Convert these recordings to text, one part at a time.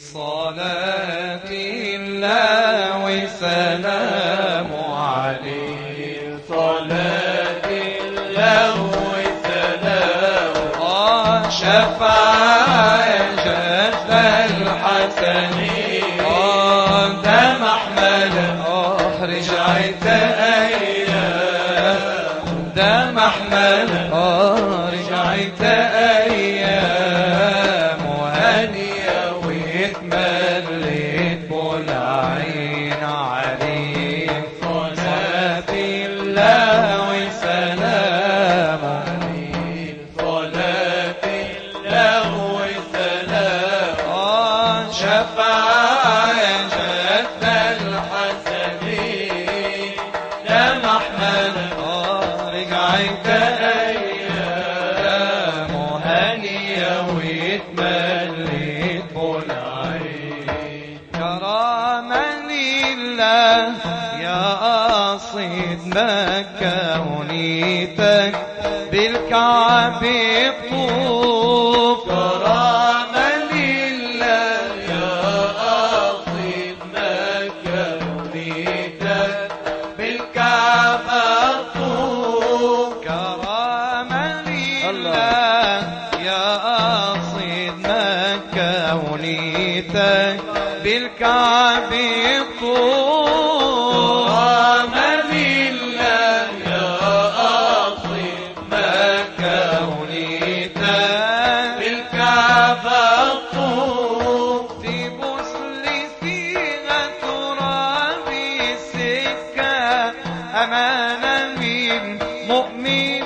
صلاة الله وسلام عليه صلاة الله وسلام شفاعة جد الحسنين دم أحمد رجعت أيام دم أحمد رجعت أيام وهنية واتمليت بالعين عليه صلاة الله وسلام عليه صلاة الله وسلام شفاعة جد الحسنين دم أحمد رجعت أيام هنية واتمليت بالعين كرامة لله يا قصيد مكة ونيتك بالكعبة طوف كرامة لله يا قصيد مكة ونيتك بالكعبة طوف كرامة لله يا قصيد مكة ونيتك بالكعبة طوف كرامة لله يا قصيد مكة ونيتك بالكعبة طوف تبوس لي فيها تراب السكة أمانة من مؤمن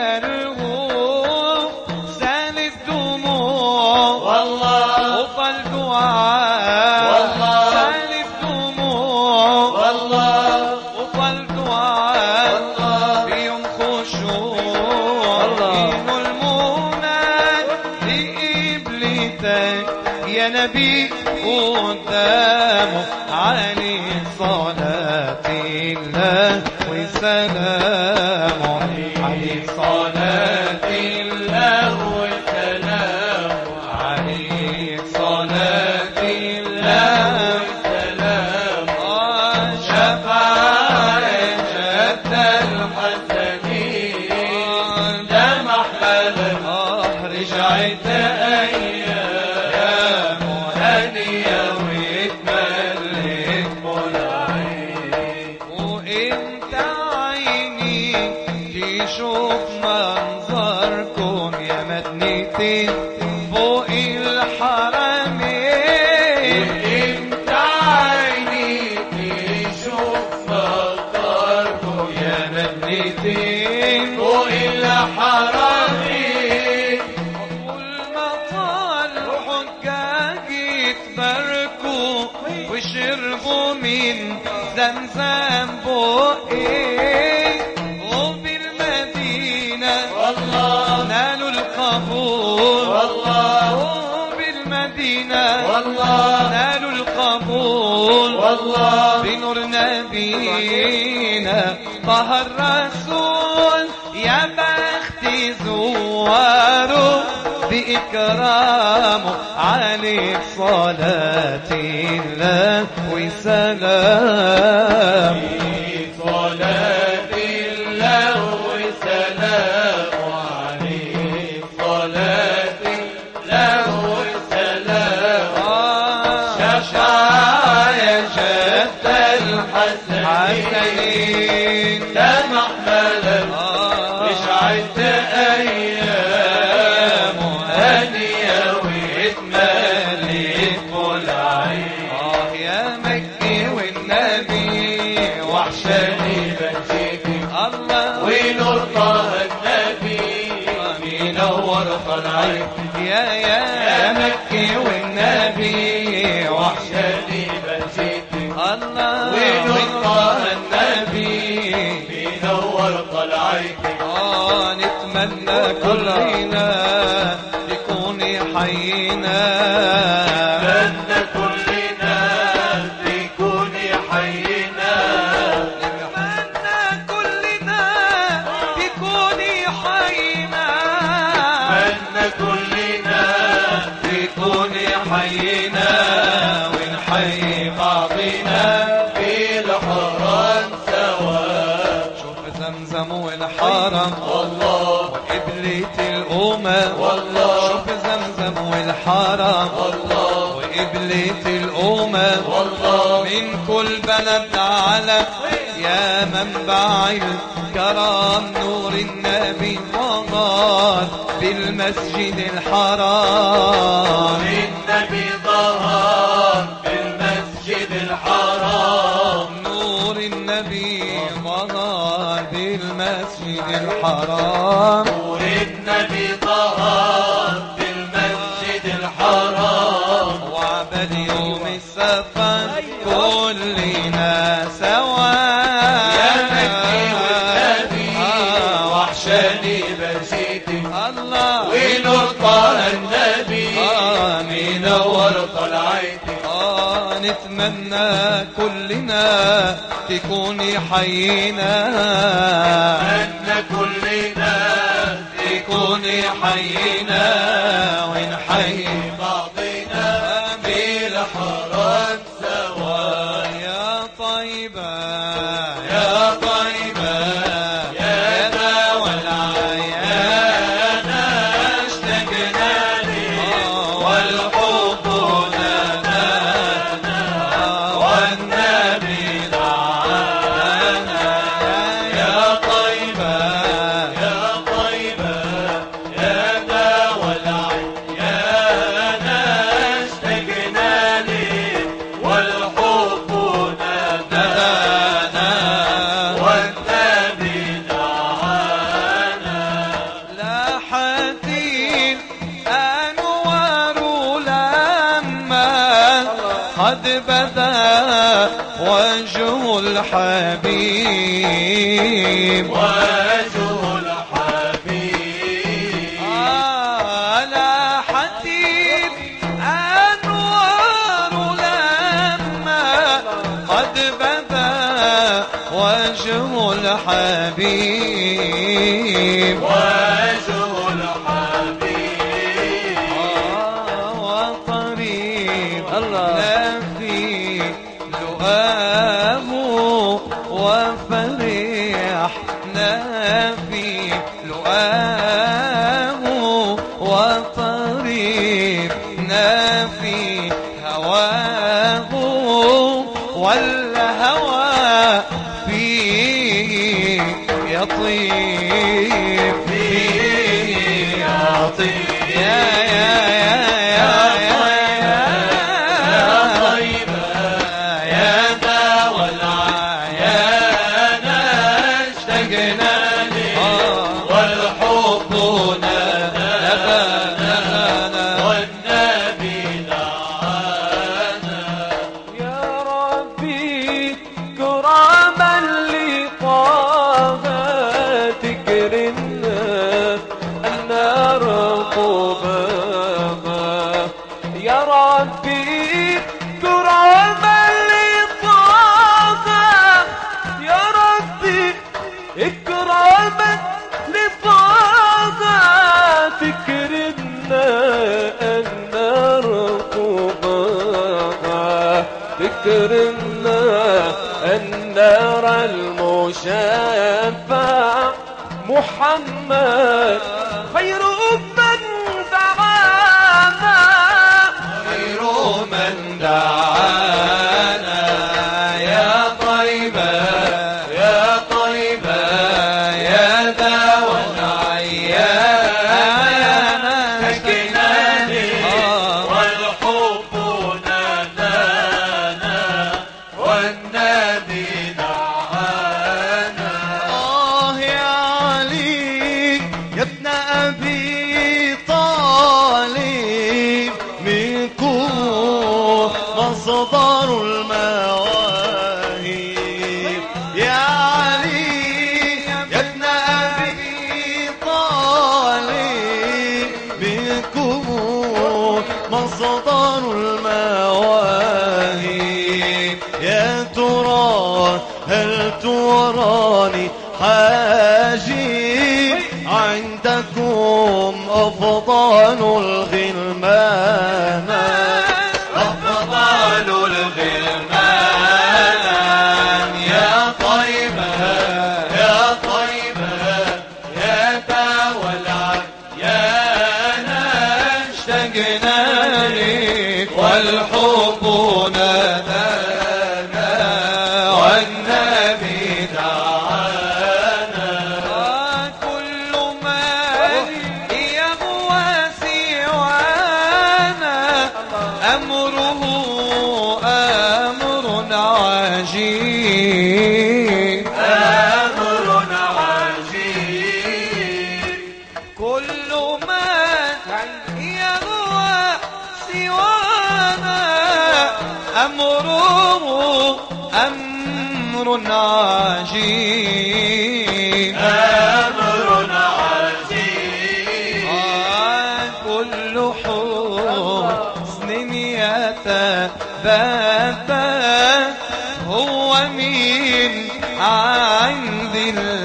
مرغوب سال الدموع والله وطل دعاء والله سال الدموع والله وطل دعاء والله بيوم خشوع دين المناد لقبلتك يا نبي قدامه عليه صلاة الله وسلامه عليه صلاة الله وسلامه عليه صلاة الله وسلامه شفاعة جد الحسنين دم أحمد رجعت أيام هنية واتمليت بالعين وانت عيني تشوف منظركم يا مدنيتين فوق الحرمين وانت عيني تشوف منظركم يا مدنيتين فوق الحرمين طول ما طال حجاج يتباركوا وشربوا من زمزم بقين وبالمدينة والله نالوا القبول والله وبالمدينة والله نالوا القبول والله بنور نبينا طه الرسول يا بخت زواره بإكرامه عليه صلاة الله وسلام صلاة الله وسلام عليه صلاة الله وسلام شفاعة جد الحسنين دم أحمد رجعت أيام هنية واتمليت بالعين يا مكي والنبي وحشاني بنتي الله ونور طه النبي منور طلعي يا مكي والنبي وحشاني بنتي الله ونور طه النبي منور طلعي نتمنى كلنا تكوني حينا نتمنى كلنا تكوني حينا نتمنى كلنا تكوني حينا نتمنى كلنا تكوني حينا ونحيي بعضنا في الحرم سوا. شوف زمزم والحرم والله وقبلة الأمم والله. شوف زمزم والحرم والله وقبلة الأمم والله. من كل بلد على يا منبع الكرم نور النبي ظهر بالمسجد الحرام. النبي ظهر بالمسجد الحرام. نور النبي ظهر بالمسجد الحرام. نور النبي ظهر بالمسجد الحرام. وعبد يوم السفر كلنا سوا يا مكي والنبي وحشاني بسيتي الله ونور طه النبي منور طلعتي. نتمنى كلنا تكوني حينا. نتمنى كلنا تكوني حينا ونحيي بعضنا بالحرم سوا. يا طيبة يا طيبة يا دوا العيان اشتقنا لك والحب نادانا والنبي دعانا. يا طيبة يا طيبة يا دوا العيان اشتقنا لك والحب نادانا والنبي دعانا. لاحت الأنوار لما قد بدا وجه الحبيب. وجه الحبيب لاحت الأنوار لما قد بدا وجه الحبيب. وجه الحبيب وطريق لفي لؤاه وفرحنا في لؤاه وطريقنا في هواه والهوى فيه يطيب فيه يطيب. يا طيبة يا دوا العيان اشتقنا لك والحب نادانا والنبي دعانا. يا ربي كراما لطه تكرمنا النار قبابا. يا ربي كراما لطه يا ربي اكراما لطه تكرمنا النار قبابا. تكرمنا النار المشفع محمد خير من دعانا. خير من دعانا. يا طيبة يا طيبة يا دوا العيان اشتقنا لك والحب نادانا والنبي دعانا. يا علي يا ابن أبي طالب منكم مصدر المواهب. يا علي يا ابن أبي طالب منكم مصدر المواهب. يا ترى هل تراني حاجي عندكم أفضل الغلمان. والحب نادانا والنبي دعانا كل من يهوى سوانا أمره أمر عجيب أمر عجيب كل من يهوى سوانا أمره أمر عجيب أمر عجيب كل حسن يتبادل هو من عند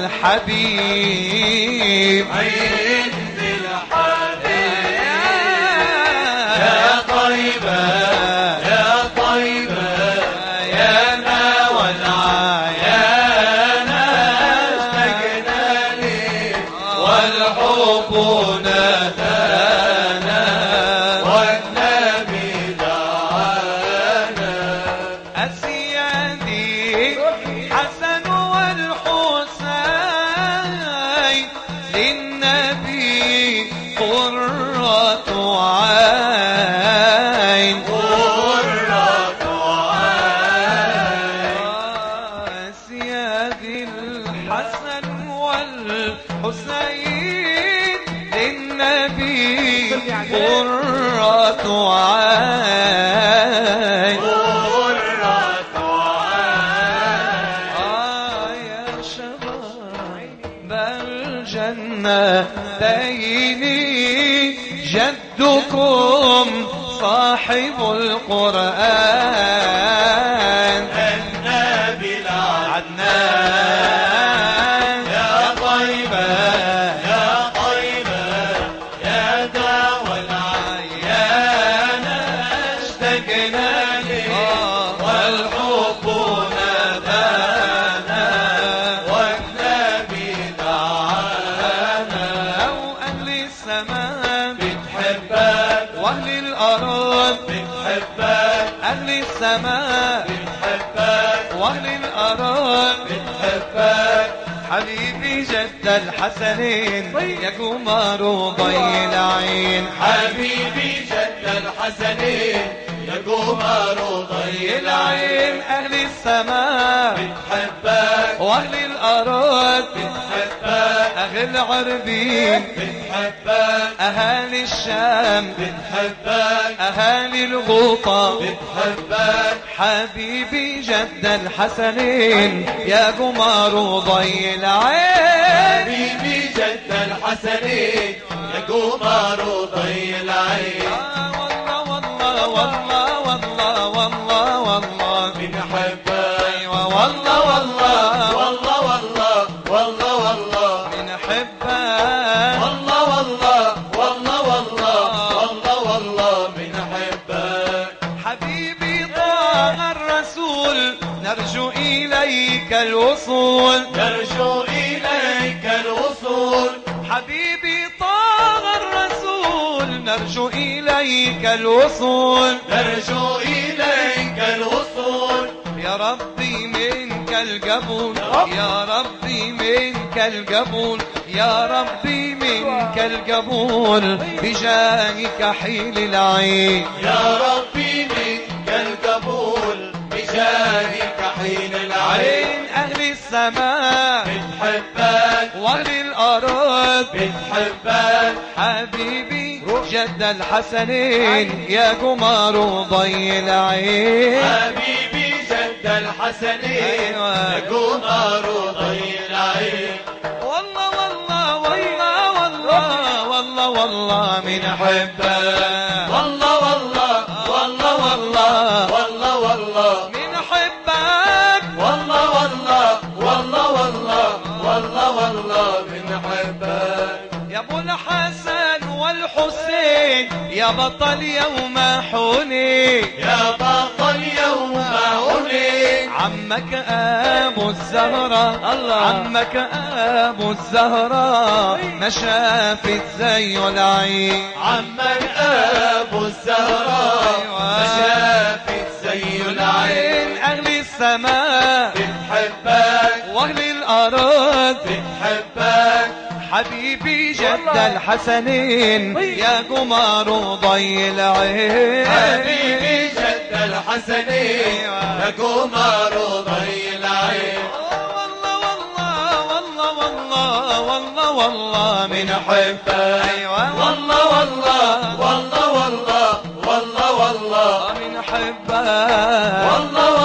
الحبيب عند الحبيب يا طيبة يا طيبة يا نوى العيان اشتقنا لك والحب نادانا والنبي دعانا السيادي حسن والحسين للنبي قرة عين قرة عين سيادي الحسن والحسين للنبي قرة عين قرة عين يا شباب الجنتين جدكم صاحب القرآن النبي العدنان يا طيبة يا طيبة يا داوى العيان اشتقنا لك والحب نادانا والنبي دعانا أو أهل السماء بتحبك وأهل الأرض بتحبك أهل السماء بتحبك وأهل الأرض بتحبك حبيبي جد الحسنين يا قمر ضي العين حبيبي جد الحسنين يا قمر ضي العين أهل السماء بتحبك وأهل الأرض بتحبك أهل العربين بتحبك أهالي الشام بتحبك أهالي الغوطة بتحبك حبيبي جد الحسنين يا قمر ضي العين حبيبي جد الحسنين يا قمر ضي العين والله والله والله والله والله والله بنحبك ايوه والله والله والله والله والله والله بنحبك والله والله والله والله والله والله بنحبك حبيبي طه الرسول نرجو إليك الوصول نرجو إليك الوصول حبيبي طه الرسول نرجو إليك الوصول نرجو إليك الوصول يا ربي منك القبول يا ربي منك القبول يا ربي منك القبول بجاهك حيل العين يا ربي منك القبول بجاهك حيل العين أهل السماء بتحبك وأهل الأرض بتحبك حبيبي جد الحسنين يا قمر ضي العين حبيبي جد الحسنين يا قمر ضي العين والله والله والله والله والله والله من حبك والله والله والله والله والله والله من حبك والله والله والله والله والله والله من حبك يا ابو الحسن والحسين يا بطل يوم حنين يا بطل يوم حنين عمك ابو الزهراء الله عمك ابو الزهراء ما شافت زي العين عمك ابو الزهراء ما حبيبي جد الحسنين يا قمر ضي العين حبيبي جد الحسنين يا قمر ضي العين والله من حبك أيوة والله والله والله والله والله والله من حبك والله